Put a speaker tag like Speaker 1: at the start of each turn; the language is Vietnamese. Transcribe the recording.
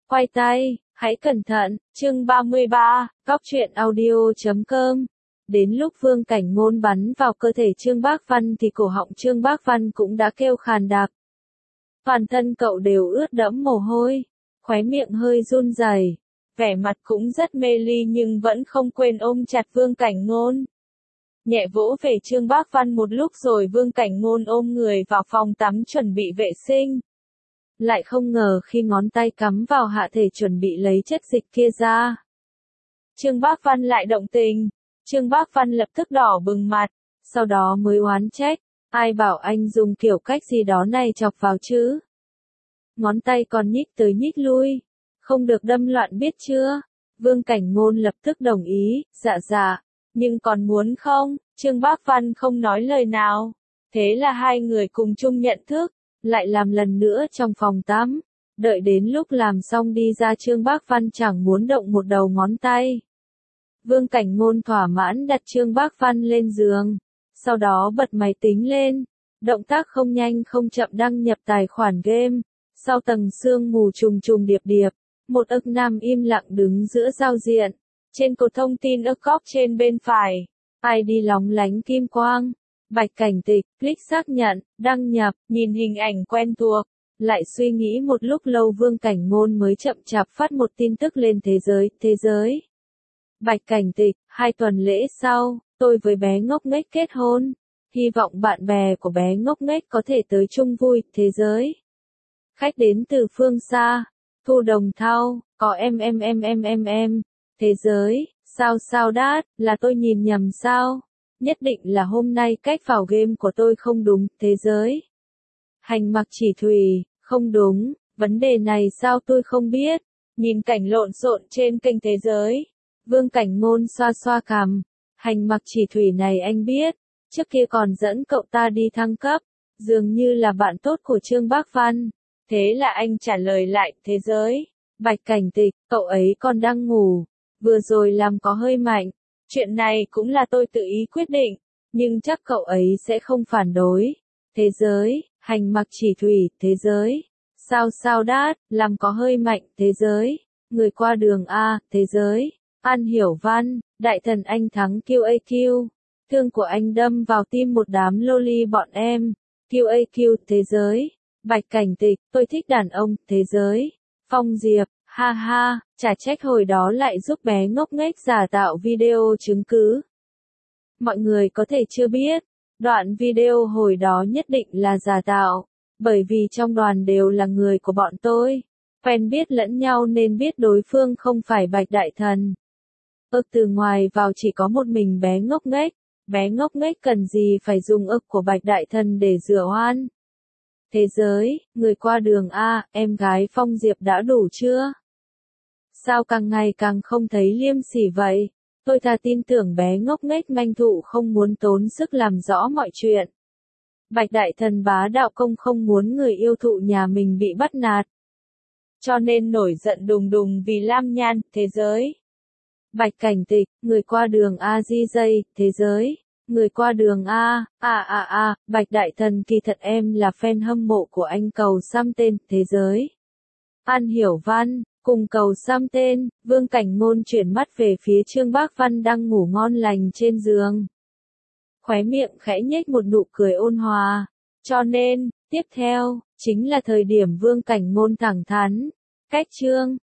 Speaker 1: Quay tay, hãy cẩn thận, chương 33, góc truyện audio.com. Đến lúc Vương Cảnh Ngôn bắn vào cơ thể Trương Bác Văn thì cổ họng Trương Bác Văn cũng đã kêu khàn đặc. Toàn thân cậu đều ướt đẫm mồ hôi, khóe miệng hơi run rẩy, vẻ mặt cũng rất mê ly nhưng vẫn không quên ôm chặt Vương Cảnh Ngôn. Nhẹ vỗ về Trương Bác Văn một lúc rồi Vương Cảnh Ngôn ôm người vào phòng tắm chuẩn bị vệ sinh. Lại không ngờ khi ngón tay cắm vào hạ thể chuẩn bị lấy chất dịch kia ra, Trương Bác Văn lại động tình. Trương Bác Văn lập tức đỏ bừng mặt, sau đó mới oán trách, ai bảo anh dùng kiểu cách gì đó này chọc vào chứ? Ngón tay còn nhích tới nhích lui, không được đâm loạn biết chưa? Vương Cảnh Ngôn lập tức đồng ý, dạ, nhưng còn muốn không? Trương Bác Văn không nói lời nào. Thế là hai người cùng chung nhận thức, lại làm lần nữa trong phòng tắm. Đợi đến lúc làm xong đi ra Trương Bác Văn chẳng muốn động một đầu ngón tay. Vương Cảnh Ngôn thỏa mãn đặt Trương Bác Văn lên giường, sau đó bật máy tính lên, động tác không nhanh không chậm đăng nhập tài khoản game. Sau tầng sương mù trùng trùng điệp điệp, một ức nam im lặng đứng giữa giao diện. Trên cột thông tin ức góc trên bên phải, ID lóng lánh kim quang. Bạch Cảnh Tịch, click xác nhận, đăng nhập, nhìn hình ảnh quen thuộc. Lại suy nghĩ một lúc lâu Vương Cảnh Ngôn mới chậm chạp phát một tin tức lên thế giới. Bạch Cảnh Tịch, 2 tuần lễ sau, tôi với bé ngốc nghếch kết hôn. Hy vọng bạn bè của bé ngốc nghếch có thể tới chung vui, thế giới. Khách đến từ phương xa, Thu Đồng Thao, có em. Thế giới, sao đát, là tôi nhìn nhầm sao? Nhất định là hôm nay cách vào game của tôi không đúng, thế giới. Hành Mặc Chỉ Thủy, không đúng, vấn đề này sao tôi không biết? Nhìn cảnh lộn xộn trên kênh thế giới. Vương Cảnh Ngôn xoa xoa cằm, Hành Mặc Chỉ Thủy này anh biết, trước kia còn dẫn cậu ta đi thăng cấp, dường như là bạn tốt của Trương Bác Văn. Thế là anh trả lời lại, thế giới. Bạch Cảnh Tịch, cậu ấy còn đang ngủ, vừa rồi làm có hơi mạnh, chuyện này cũng là tôi tự ý quyết định, nhưng chắc cậu ấy sẽ không phản đối. Thế giới, Hành Mặc Chỉ Thủy, thế giới. Sao đát, làm có hơi mạnh, thế giới. Người qua đường A, thế giới. An Hiểu Văn, đại thần anh thắng QAQ. Thương của anh đâm vào tim một đám loli bọn em. QAQ, thế giới. Bạch Cảnh Tịch, tôi thích đàn ông, thế giới. Phong Diệp, ha, chả trách hồi đó lại giúp bé ngốc nghếch giả tạo video chứng cứ. Mọi người có thể chưa biết, đoạn video hồi đó nhất định là giả tạo, bởi vì trong đoàn đều là người của bọn tôi. Quen biết lẫn nhau nên biết đối phương không phải Bạch Đại Thần. Từ ngoài vào chỉ có một mình bé ngốc nghếch cần gì phải dùng của Bạch Đại Thần để rửa oan. Thế giới, người qua đường A, em gái Phong Diệp đã đủ chưa? Sao càng ngày càng không thấy liêm sỉ vậy? Tôi thà tin tưởng bé ngốc nghếch manh thụ không muốn tốn sức làm rõ mọi chuyện. Bạch Đại Thần bá đạo công không muốn người yêu thụ nhà mình bị bắt nạt, cho nên nổi giận đùng đùng vì Lam Nhan, thế giới. Bạch Cảnh Tịch, người qua đường A DJ, thế giới. Người qua đường A, Bạch Đại Thần kỳ thật em là fan hâm mộ của anh cầu xăm tên, thế giới. An Hiểu Văn, cùng cầu xăm tên, Vương Cảnh Ngôn chuyển mắt về phía Trương Bác Văn đang ngủ ngon lành trên giường. Khóe miệng khẽ nhếch một nụ cười ôn hòa. Cho nên, tiếp theo, chính là thời điểm Vương Cảnh Ngôn thẳng thắn. Cách Trương